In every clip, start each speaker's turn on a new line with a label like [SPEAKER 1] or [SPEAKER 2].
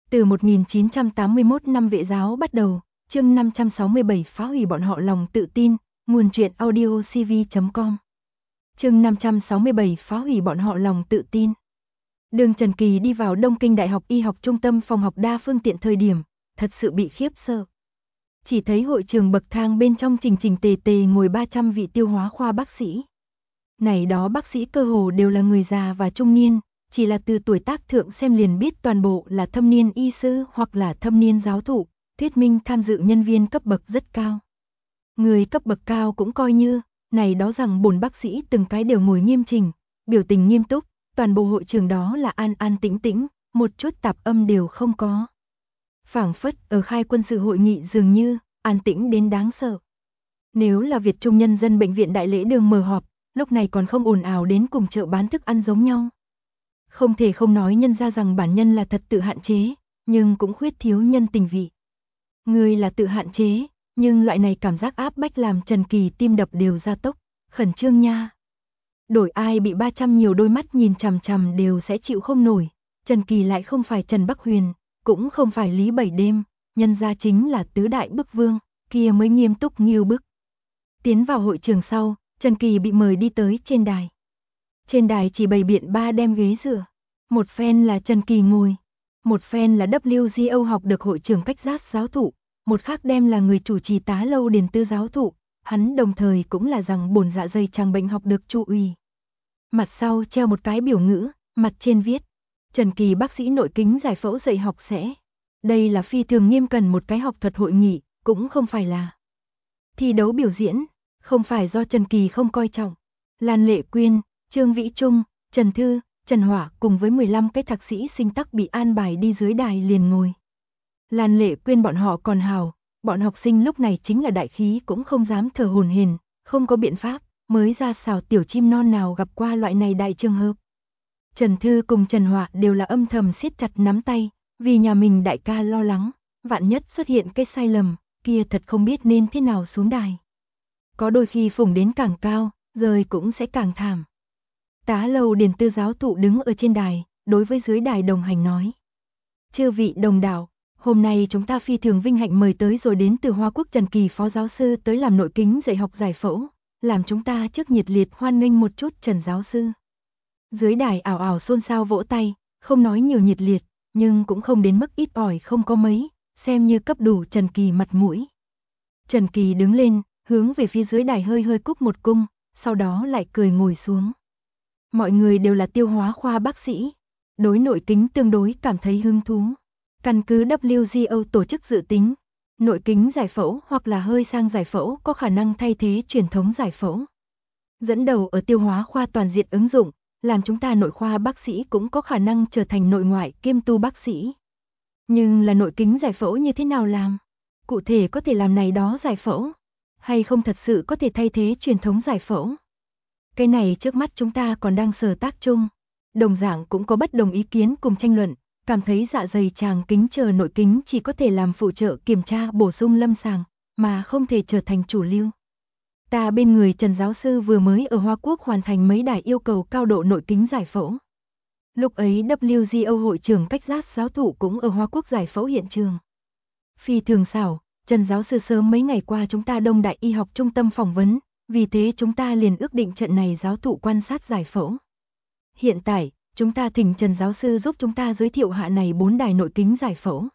[SPEAKER 1] Từ 1981 năm Vệ giáo bắt đầu, chương 567 phá hủy bọn họ lòng tự tin, nguồn truyện audio cv.com. Chương 567 phá hủy bọn họ lòng tự tin. Đường Trần Kỳ đi vào Đông Kinh Đại học Y học trung tâm phòng học đa phương tiện thời điểm, thật sự bị khiếp sợ. Chỉ thấy hội trường bậc thang bên trong chỉnh chỉnh tề tề ngồi 300 vị tiêu hóa khoa bác sĩ. Này đó bác sĩ cơ hồ đều là người già và trung niên, chỉ là từ tuổi tác thượng xem liền biết toàn bộ là thâm niên y sư hoặc là thâm niên giáo thụ, thuyết minh tham dự nhân viên cấp bậc rất cao. Người cấp bậc cao cũng coi như, này đó rằng bổn bác sĩ từng cái đều ngồi nghiêm chỉnh, biểu tình nghiêm túc, toàn bộ hội trường đó là an an tĩnh tĩnh, một chút tạp âm đều không có. Phảng phất ở khai quân sự hội nghị dường như, an tĩnh đến đáng sợ. Nếu là Việt Trung Nhân dân bệnh viện Đại Lễ Đường mở họp, lúc này còn không ồn ào đến cùng chợ bán thức ăn giống nhau. Không thể không nói nhân ra rằng bản nhân là thật tự hạn chế, nhưng cũng khuyết thiếu nhân tình vị. Người là tự hạn chế, nhưng loại này cảm giác áp bách làm Trần Kỳ tim đập đều gia tốc, khẩn trương nha. Đổi ai bị 300 nhiều đôi mắt nhìn chằm chằm đều sẽ chịu không nổi, Trần Kỳ lại không phải Trần Bắc Huyền, cũng không phải Lý Bảy Đêm, nhân ra chính là tứ đại bức vương, kia mới nghiêm túc nghiêu bức. Tiến vào hội trường sau, Trần Kỳ bị mời đi tới trên đài. Trên đài chỉ bày biện 3 đem ghế dựa. Một phen là Trần Kỳ ngồi, một phen là WGO học được hội trưởng cách giác giáo thụ, một khác đem là người chủ trì Tá Lâu Điền Tư giáo thụ, hắn đồng thời cũng là rằng bổn dạ dày tràng bệnh học được Chu Uy. Mặt sau treo một cái biểu ngữ, mặt trên viết, Trần Kỳ bác sĩ nội kính giải phẫu dạy học sẽ. Đây là phi thường nghiêm cần một cái học thuật hội nghị, cũng không phải là thi đấu biểu diễn, không phải do Trần Kỳ không coi trọng. Lan Lệ Quyên, Trương Vĩ Trung, Trần Thư, Trần Hỏa cùng với 15 cái thạc sĩ sinh tắc bị an bài đi dưới đài liền ngồi. Lan Lệ Quyên bọn họ còn hào, bọn học sinh lúc này chính là đại khí cũng không dám thở hổn hển, không có biện pháp, mới ra xào tiểu chim non nào gặp qua loại này đại trường hợp. Trần Thư cùng Trần Hỏa đều là âm thầm siết chặt nắm tay, vì nhà mình đại ca lo lắng, vạn nhất xuất hiện cái sai lầm, kia thật không biết nên thế nào xuống đài. Có đôi khi phủng đến càng cao, rời cũng sẽ càng thảm. Tá Lâu Điền Tư giáo thụ đứng ở trên đài, đối với dưới đài đồng hành nói. Chư vị đồng đạo, hôm nay chúng ta phi thường vinh hạnh mời tới rồi đến từ Hoa Quốc Trần Kỳ phó giáo sư tới làm nội kính dạy học giải phẫu, làm chúng ta trước nhiệt liệt hoan nghênh một chút Trần giáo sư. Dưới đài ảo ảo xôn xao vỗ tay, không nói nhiều nhiệt liệt, nhưng cũng không đến mức ít ỏi không có mấy, xem như cấp đủ Trần Kỳ mặt mũi. Trần Kỳ đứng lên, hướng về phía dưới đài hơi hơi cúc một cung, sau đó lại cười ngồi xuống. Mọi người đều là tiêu hóa khoa bác sĩ, đối nội kính tương đối cảm thấy hứng thú. Căn cứ WGO tổ chức dự tính, nội kính giải phẫu hoặc là hơi sang giải phẫu có khả năng thay thế truyền thống giải phẫu. Dẫn đầu ở tiêu hóa khoa toàn diện ứng dụng, làm chúng ta nội khoa bác sĩ cũng có khả năng trở thành nội ngoại kiêm tu bác sĩ. Nhưng là nội kính giải phẫu như thế nào làm? Cụ thể có thể làm này đó giải phẫu, hay không thật sự có thể thay thế truyền thống giải phẫu? Cái này trước mắt chúng ta còn đang sở tác chung. Đồng dạng cũng có bất đồng ý kiến cùng tranh luận, cảm thấy dạ dày tràng kính chờ nội kính chỉ có thể làm phụ trợ kiểm tra bổ sung lâm sàng, mà không thể trở thành chủ lưu. Ta bên người Trần giáo sư vừa mới ở Hoa Quốc hoàn thành mấy đài yêu cầu cao độ nội kính giải phẫu. Lúc ấy WGO hội trưởng cách giác giáo thụ cũng ở Hoa Quốc giải phẫu hiện trường. Phi thường xảo, Trần giáo sư sớm mấy ngày qua chúng ta Đông Đại Y học trung tâm phỏng vấn, vì thế chúng ta liền ước định trận này giáo thụ quan sát giải phẫu. Hiện tại, chúng ta thỉnh Trần giáo sư giúp chúng ta giới thiệu hạ này 4 đài nội kính giải phẫu.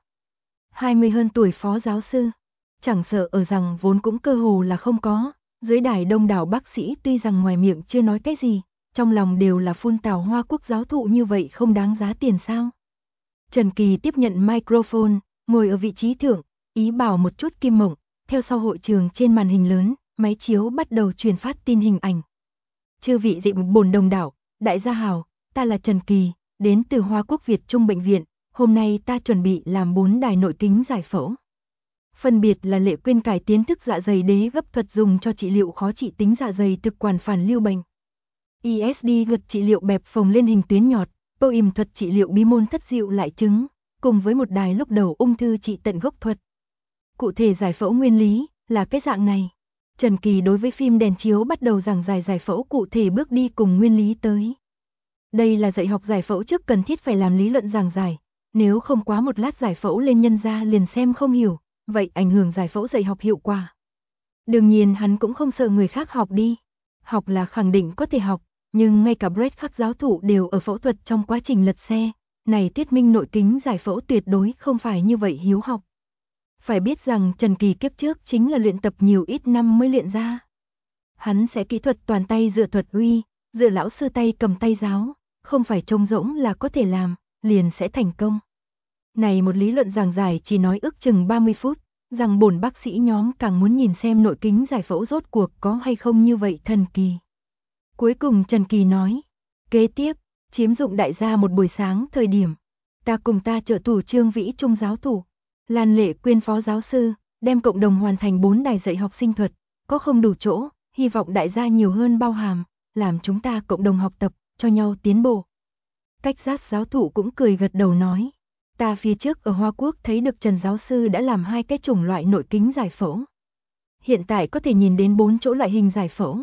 [SPEAKER 1] 20 hơn tuổi phó giáo sư, chẳng sợ ở rằng vốn cũng cơ hồ là không có, dưới đài đông đảo bác sĩ tuy rằng ngoài miệng chưa nói cái gì, trong lòng đều là phun tào Hoa Quốc giáo thụ như vậy không đáng giá tiền sao. Trần Kỳ tiếp nhận microphone, ngồi ở vị trí thượng, ý bảo một chút kim mộng, theo sau hội trường trên màn hình lớn, máy chiếu bắt đầu truyền phát tin hình ảnh. Chư vị dị bổn đồng đảo, đại gia hào, ta là Trần Kỳ, đến từ Hoa Quốc Việt Trung Bệnh viện, hôm nay ta chuẩn bị làm 4 đài nội kính giải phẫu. Phân biệt là Lệ Quyên cải tiến thức dạ dày đế gấp thuật dùng cho trị liệu khó trị tính dạ dày thực quản phản lưu bệnh. ESD thuật trị liệu bẹp phồng lên hình tuyến nhọt, POIM thuật trị liệu bí môn thất diệu lại chứng, cùng với một đài lúc đầu ung thư trị tận gốc thuật. Cụ thể giải phẫu nguyên lý là cái dạng này. Trần Kỳ đối với phim đèn chiếu bắt đầu giảng giải phẫu cụ thể bước đi cùng nguyên lý tới. Đây là dạy học giải phẫu trước cần thiết phải làm lý luận giảng giải, Nếu không quá một lát giải phẫu lên nhân ra liền xem không hiểu, vậy ảnh hưởng giải phẫu dạy học hiệu quả. Đương nhiên hắn cũng không sợ người khác học đi. Học là khẳng định có thể học, nhưng ngay cả Brett Khắc giáo thụ đều ở phẫu thuật trong quá trình lật xe. Này thuyết minh nội kính giải phẫu tuyệt đối không phải như vậy hiếu học. Phải biết rằng Trần Kỳ kiếp trước chính là luyện tập nhiều ít năm mới luyện ra. Hắn sẽ kỹ thuật toàn tay dựa thuật uy, dựa lão sư tay cầm tay giáo, không phải trông rỗng là có thể làm, liền sẽ thành công. Này một lý luận giảng giải chỉ nói ước chừng 30 phút, rằng bổn bác sĩ nhóm càng muốn nhìn xem nội kính giải phẫu rốt cuộc có hay không như vậy thần kỳ. Cuối cùng Trần Kỳ nói, kế tiếp, chiếm dụng đại gia một buổi sáng thời điểm, ta cùng ta trợ thủ Trương Vĩ Trung giáo thủ, Lan Lệ Quyên phó giáo sư, đem cộng đồng hoàn thành 4 đài dạy học sinh thuật, có không đủ chỗ, hy vọng đại gia nhiều hơn bao hàm, làm chúng ta cộng đồng học tập, cho nhau tiến bộ. Cách giác giáo thụ cũng cười gật đầu nói, ta phía trước ở Hoa Quốc thấy được Trần giáo sư đã làm 2 cái chủng loại nội kính giải phẫu. Hiện tại có thể nhìn đến 4 chỗ loại hình giải phẫu.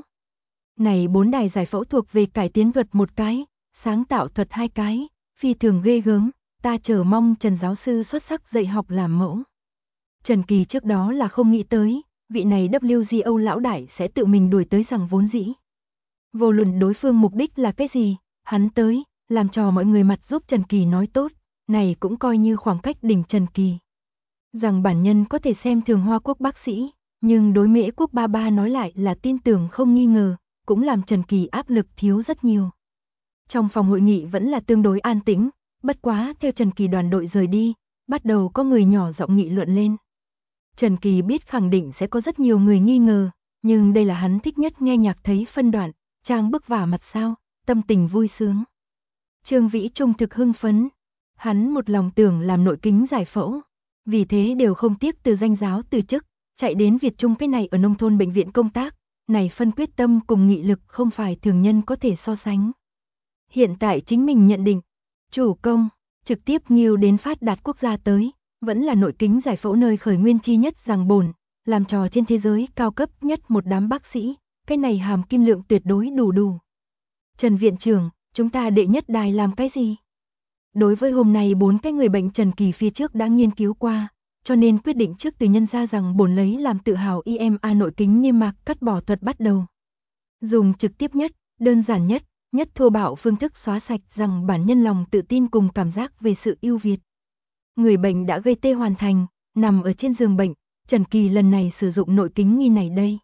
[SPEAKER 1] Này 4 đài giải phẫu thuộc về cải tiến thuật 1 cái, sáng tạo thuật 2 cái, phi thường ghê gớm, ta chờ mong Trần giáo sư xuất sắc dạy học làm mẫu. Trần Kỳ trước đó là không nghĩ tới, vị này WGO lão đại sẽ tự mình đuổi tới rằng vốn dĩ. Vô luận đối phương mục đích là cái gì, hắn tới, làm trò mọi người mặt giúp Trần Kỳ nói tốt, này cũng coi như khoảng cách đỉnh Trần Kỳ. Rằng bản nhân có thể xem thường Hoa Quốc bác sĩ, nhưng đối Mễ Quốc ba ba nói lại là tin tưởng không nghi ngờ, cũng làm Trần Kỳ áp lực thiếu rất nhiều. Trong phòng hội nghị vẫn là tương đối an tĩnh, bất quá theo Trần Kỳ đoàn đội rời đi, bắt đầu có người nhỏ giọng nghị luận lên. Trần Kỳ biết khẳng định sẽ có rất nhiều người nghi ngờ, nhưng đây là hắn thích nhất nghe nhạc thấy phân đoạn, trang bức vả mặt sao, tâm tình vui sướng. Trương Vĩ Trung thực hưng phấn, hắn một lòng tưởng làm nội kính giải phẫu, vì thế đều không tiếc từ danh giáo từ chức, chạy đến Việt Trung cái này ở nông thôn bệnh viện công tác, này phân quyết tâm cùng nghị lực không phải thường nhân có thể so sánh. Hiện tại chính mình nhận định, chủ công, trực tiếp nghiêu đến phát đạt quốc gia tới, vẫn là nội kính giải phẫu nơi khởi nguyên chi nhất rằng bổn, làm trò trên thế giới cao cấp nhất một đám bác sĩ, cái này hàm kim lượng tuyệt đối đủ. Trần viện trưởng, chúng ta đệ nhất đài làm cái gì? Đối với hôm nay 4 cái người bệnh Trần Kỳ phía trước đã nghiên cứu qua, cho nên quyết định trước từ nhân ra rằng bổn lấy làm tự hào IMA nội kính niêm mạc cắt bỏ thuật bắt đầu. Dùng trực tiếp nhất, đơn giản nhất, nhất thô bạo phương thức xóa sạch rằng bản nhân lòng tự tin cùng cảm giác về sự ưu việt. Người bệnh đã gây tê hoàn thành, nằm ở trên giường bệnh, Trần Kỳ lần này sử dụng nội kính nghi này đây.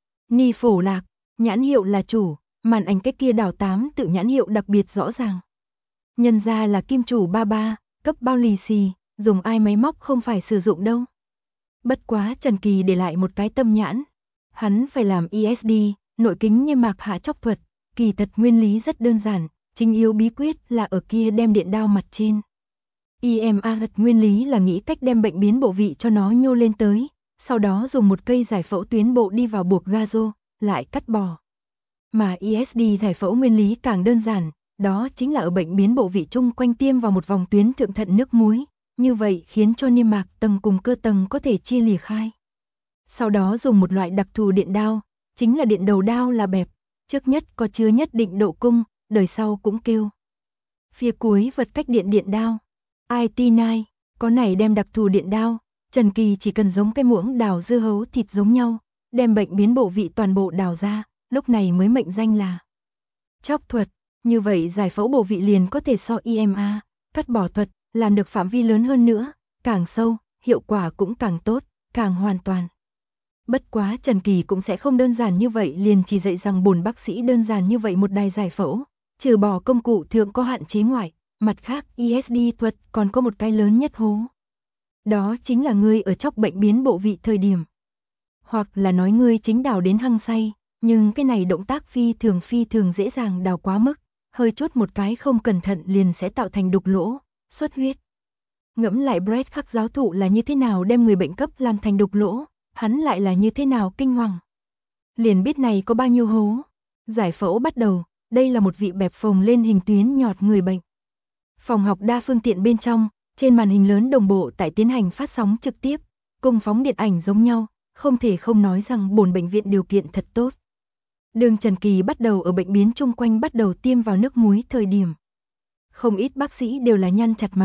[SPEAKER 1] Ni phổ lạc, nhãn hiệu là chủ, màn ảnh cái kia đảo 8 tự nhãn hiệu đặc biệt rõ ràng. Nhân ra là kim chủ 33, cấp bao lì xì, dùng ai máy móc không phải sử dụng đâu. Bất quá Trần Kỳ để lại một cái tâm nhãn. Hắn phải làm ESD, nội kính niêm mạc hạ chóc thuật, kỳ thật nguyên lý rất đơn giản, chính yếu bí quyết là ở kia đem điện đao mặt trên. IMA nguyên lý là nghĩ cách đem bệnh biến bộ vị cho nó nhô lên tới, sau đó dùng một cây giải phẫu tuyến bộ đi vào buộc gazo, lại cắt bỏ. Mà ESD giải phẫu nguyên lý càng đơn giản, đó chính là ở bệnh biến bộ vị chung quanh tiêm vào một vòng tuyến thượng thận nước muối, như vậy khiến cho niêm mạc tầng cùng cơ tầng có thể chia lìa khai. Sau đó dùng một loại đặc thù điện đao, chính là điện đầu đao là bẹp, trước nhất có chứa nhất định độ cung, đời sau cũng kêu. Phía cuối vật cách điện đao. IT9, có này đem đặc thù điện đao, Trần Kỳ chỉ cần giống cái muỗng đào dưa hấu thịt giống nhau, đem bệnh biến bộ vị toàn bộ đào ra, lúc này mới mệnh danh là chóc thuật. Như vậy giải phẫu bộ vị liền có thể so IMA, cắt bỏ thuật, làm được phạm vi lớn hơn nữa, càng sâu, hiệu quả cũng càng tốt, càng hoàn toàn. Bất quá Trần Kỳ cũng sẽ không đơn giản như vậy liền chỉ dạy rằng bổn bác sĩ đơn giản như vậy một đài giải phẫu, trừ bỏ công cụ thượng có hạn chế ngoại, mặt khác ESD thuật còn có một cái lớn nhất hố. Đó chính là ngươi ở chóc bệnh biến bộ vị thời điểm. Hoặc là nói ngươi chính đào đến hăng say, nhưng cái này động tác phi thường dễ dàng đào quá mức, hơi chút một cái không cẩn thận liền sẽ tạo thành đục lỗ, xuất huyết. Ngẫm lại Brett Khắc giáo thụ là như thế nào đem người bệnh cấp làm thành đục lỗ, hắn lại là như thế nào kinh hoàng. Liền biết này có bao nhiêu hố. Giải phẫu bắt đầu, đây là một vị bẹp phồng lên hình tuyến nhọt người bệnh. Phòng học đa phương tiện bên trong, trên màn hình lớn đồng bộ tại tiến hành phát sóng trực tiếp, cùng phóng điện ảnh giống nhau, không thể không nói rằng bổn bệnh viện điều kiện thật tốt. Đường Trần Kỳ bắt đầu ở bệnh biến chung quanh bắt đầu tiêm vào nước muối thời điểm. Không ít bác sĩ đều là nhăn chặt mày,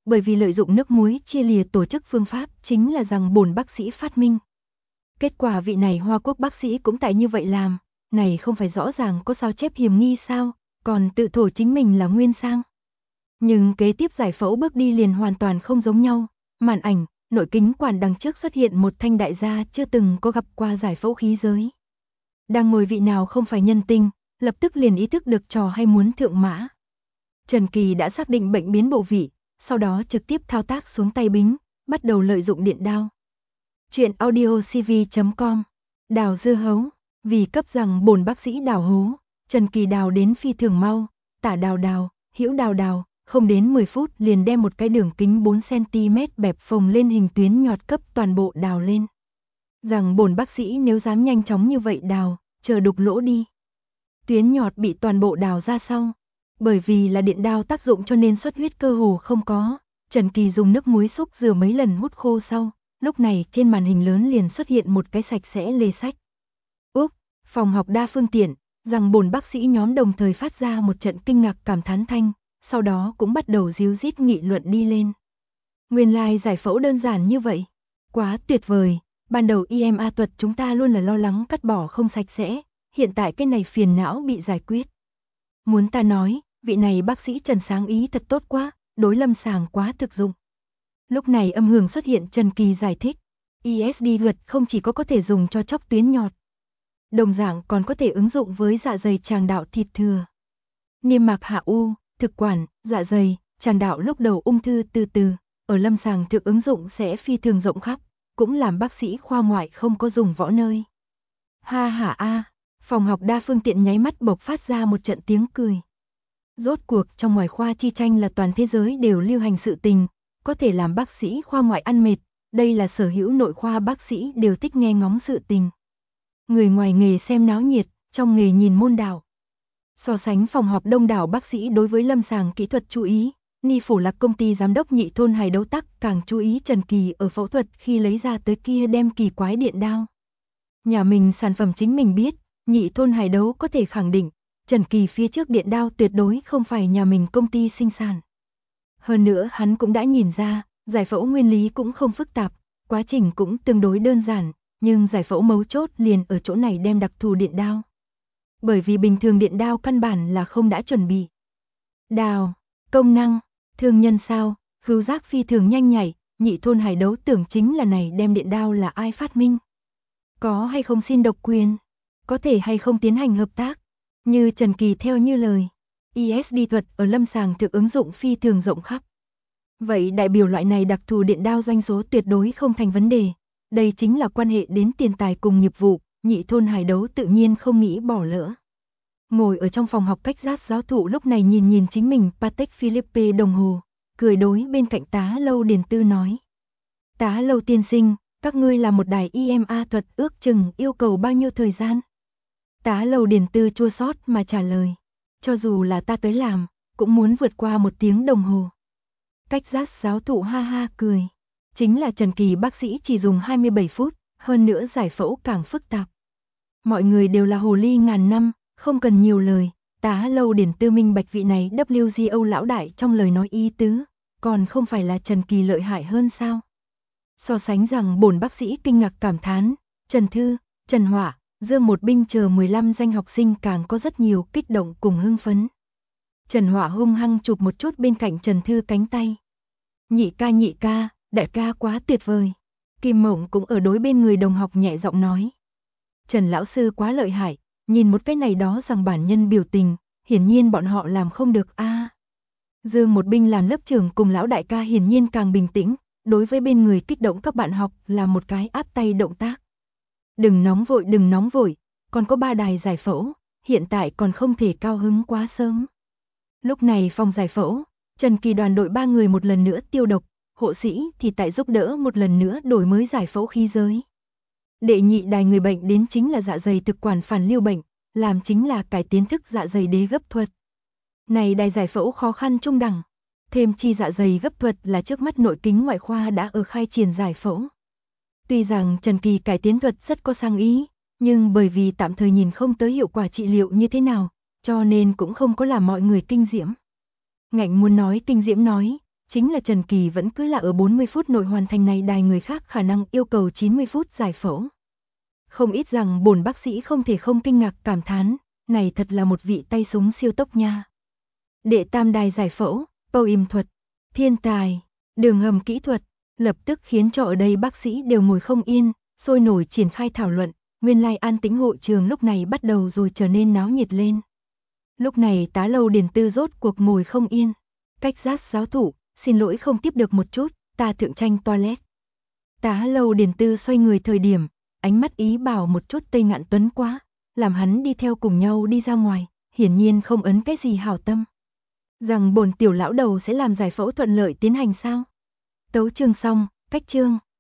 [SPEAKER 1] Bởi vì lợi dụng nước muối chia lìa tổ chức phương pháp chính là rằng bổn bác sĩ phát minh. Kết quả vị này Hoa Quốc bác sĩ cũng tại như vậy làm, này không phải rõ ràng có sao chép hiểm nghi sao, còn tự thổ chính mình là nguyên sang. Nhưng kế tiếp giải phẫu bước đi liền hoàn toàn không giống nhau, màn ảnh, nội kính quản đằng trước xuất hiện một thanh đại gia chưa từng có gặp qua giải phẫu khí giới. Đang ngồi vị nào không phải nhân tinh, lập tức liền ý thức được trò hay muốn thượng mã. Trần Kỳ đã xác định bệnh biến bộ vị, sau đó trực tiếp thao tác xuống tay bính, bắt đầu lợi dụng điện đao. Chuyện audiocv.com. Đào dưa hấu, vì cấp rằng bổn bác sĩ đào hố, Trần Kỳ đào đến phi thường mau, tả đào, hữu đào, không đến 10 phút liền đem một cái đường kính 4cm bẹp phồng lên hình tuyến nhọt cấp toàn bộ đào lên. Rằng bổn bác sĩ nếu dám nhanh chóng như vậy đào, chờ đục lỗ đi. Tuyến nhọt bị toàn bộ đào ra sau. Bởi vì là điện đao tác dụng cho nên xuất huyết cơ hồ không có. Trần Kỳ dùng nước muối xúc rửa mấy lần hút khô sau. Lúc này trên màn hình lớn liền xuất hiện một cái sạch sẽ lê sách. Úc, phòng học đa phương tiện, rằng bổn bác sĩ nhóm đồng thời phát ra một trận kinh ngạc cảm thán thanh, sau đó cũng bắt đầu díu dít nghị luận đi lên. Nguyên lai giải phẫu đơn giản như vậy, quá tuyệt vời, ban đầu IMA thuật chúng ta luôn là lo lắng cắt bỏ không sạch sẽ, hiện tại cái này phiền não bị giải quyết. Muốn ta nói, vị này bác sĩ Trần sáng ý thật tốt quá, đối lâm sàng quá thực dụng. Lúc này âm hưởng xuất hiện, Trần Kỳ giải thích, ISD luật không chỉ có thể dùng cho chóc tuyến nhọt, đồng dạng còn có thể ứng dụng với dạ dày tràng đạo thịt thừa. Niêm mạc hạ u, thực quản, dạ dày, tràng đạo lúc đầu ung thư từ từ, ở lâm sàng thực ứng dụng sẽ phi thường rộng khắp, cũng làm bác sĩ khoa ngoại không có dùng võ nơi. Ha ha a, phòng học đa phương tiện nháy mắt bộc phát ra một trận tiếng cười. Rốt cuộc trong ngoài khoa chi tranh là toàn thế giới đều lưu hành sự tình, có thể làm bác sĩ khoa ngoại ăn mệt, đây là sở hữu nội khoa bác sĩ đều thích nghe ngóng sự tình. Người ngoài nghề xem náo nhiệt, trong nghề nhìn môn đạo. So sánh phòng họp đông đảo bác sĩ đối với lâm sàng kỹ thuật chú ý, Ni Phủ Lạc công ty giám đốc Nhị Thôn Hải Đấu Tắc càng chú ý Trần Kỳ ở phẫu thuật khi lấy ra tới kia đem kỳ quái điện đao. Nhà mình sản phẩm chính mình biết, Nhị Thôn Hải Đấu có thể khẳng định, Trần Kỳ phía trước điện đao tuyệt đối không phải nhà mình công ty sinh sản. Hơn nữa hắn cũng đã nhìn ra, giải phẫu nguyên lý cũng không phức tạp, quá trình cũng tương đối đơn giản, nhưng giải phẫu mấu chốt liền ở chỗ này đem đặc thù điện đao. Bởi vì bình thường điện đao căn bản là không đã chuẩn bị. Đào, công năng, thương nhân sao, khứu giác phi thường nhanh nhạy, Nhị Thôn Hải Đấu tưởng chính là này đem điện đao là ai phát minh. Có hay không xin độc quyền, có thể hay không tiến hành hợp tác, như Trần Kỳ theo như lời. ISD thuật ở lâm sàng thực ứng dụng phi thường rộng khắp. Vậy đại biểu loại này đặc thù điện đao doanh số tuyệt đối không thành vấn đề. Đây chính là quan hệ đến tiền tài cùng nghiệp vụ, Nhị Thôn Hải Đấu tự nhiên không nghĩ bỏ lỡ. Ngồi ở trong phòng học cách giác giáo thụ lúc này nhìn chính mình Patek Philippe đồng hồ, cười đối bên cạnh tá lâu Điền Tư nói. Tá lâu tiên sinh, các ngươi là một đài IMA thuật ước chừng yêu cầu bao nhiêu thời gian? Tá lâu Điền Tư chua xót mà trả lời. Cho dù là ta tới làm, cũng muốn vượt qua 1 tiếng đồng hồ. Cách giác giáo thụ ha ha cười. Chính là Trần Kỳ bác sĩ chỉ dùng 27 phút, hơn nữa giải phẫu càng phức tạp. Mọi người đều là hồ ly ngàn năm, không cần nhiều lời. Tá lâu Điền Tư minh bạch vị này WGO lão đại trong lời nói ý tứ, còn không phải là Trần Kỳ lợi hại hơn sao? So sánh rằng bổn bác sĩ kinh ngạc cảm thán, Trần Thư, Trần Hỏa, Dương Một Binh chờ 15 danh học sinh càng có rất nhiều kích động cùng hưng phấn. Trần Hỏa hung hăng chụp một chút bên cạnh Trần Thư cánh tay. Nhị ca, đại ca quá tuyệt vời. Kim Mộng cũng ở đối bên người đồng học nhẹ giọng nói. Trần lão sư quá lợi hại, nhìn một cái này đó rằng bản nhân biểu tình, hiển nhiên bọn họ làm không được a. Dương Một Binh làm lớp trưởng cùng lão đại ca hiển nhiên càng bình tĩnh, đối với bên người kích động các bạn học là một cái áp tay động tác. Đừng nóng vội, còn có 3 đài giải phẫu, hiện tại còn không thể cao hứng quá sớm. Lúc này phòng giải phẫu, Trần Kỳ đoàn đội 3 người một lần nữa tiêu độc, hộ sĩ thì tại giúp đỡ một lần nữa đổi mới giải phẫu khí giới. Đệ nhị đài người bệnh đến chính là dạ dày thực quản phản lưu bệnh, làm chính là cải tiến thức dạ dày đế gấp thuật. Này đài giải phẫu khó khăn trung đẳng, thêm chi dạ dày gấp thuật là trước mắt nội kính ngoại khoa đã ở khai triển giải phẫu. Tuy rằng Trần Kỳ cải tiến thuật rất có sang ý, nhưng bởi vì tạm thời nhìn không tới hiệu quả trị liệu như thế nào, cho nên cũng không có làm mọi người kinh diễm. Ngạnh muốn nói kinh diễm nói, chính là Trần Kỳ vẫn cứ là ở 40 phút nội hoàn thành này đài người khác khả năng yêu cầu 90 phút giải phẫu. Không ít rằng bổn bác sĩ không thể không kinh ngạc cảm thán, này thật là một vị tay súng siêu tốc nha. Đệ tam đài giải phẫu, Pâu im thuật, thiên tài, đường hầm kỹ thuật, lập tức khiến cho ở đây bác sĩ đều ngồi không yên, sôi nổi triển khai thảo luận, nguyên lai an tĩnh hội trường lúc này bắt đầu rồi trở nên náo nhiệt lên. Lúc này tá Lâu Điền Tư rốt cuộc ngồi không yên, cách giác giáo thụ, xin lỗi không tiếp được một chút, ta thượng tranh toilet. Tá Lâu Điền Tư xoay người thời điểm, ánh mắt ý bảo một chút Tây Ngạn Tuấn quá, làm hắn đi theo cùng nhau đi ra ngoài, hiển nhiên không ấn cái gì hảo tâm. Rằng bổn tiểu lão đầu sẽ làm giải phẫu thuận lợi tiến hành sao? Tấu chương xong, cách chương.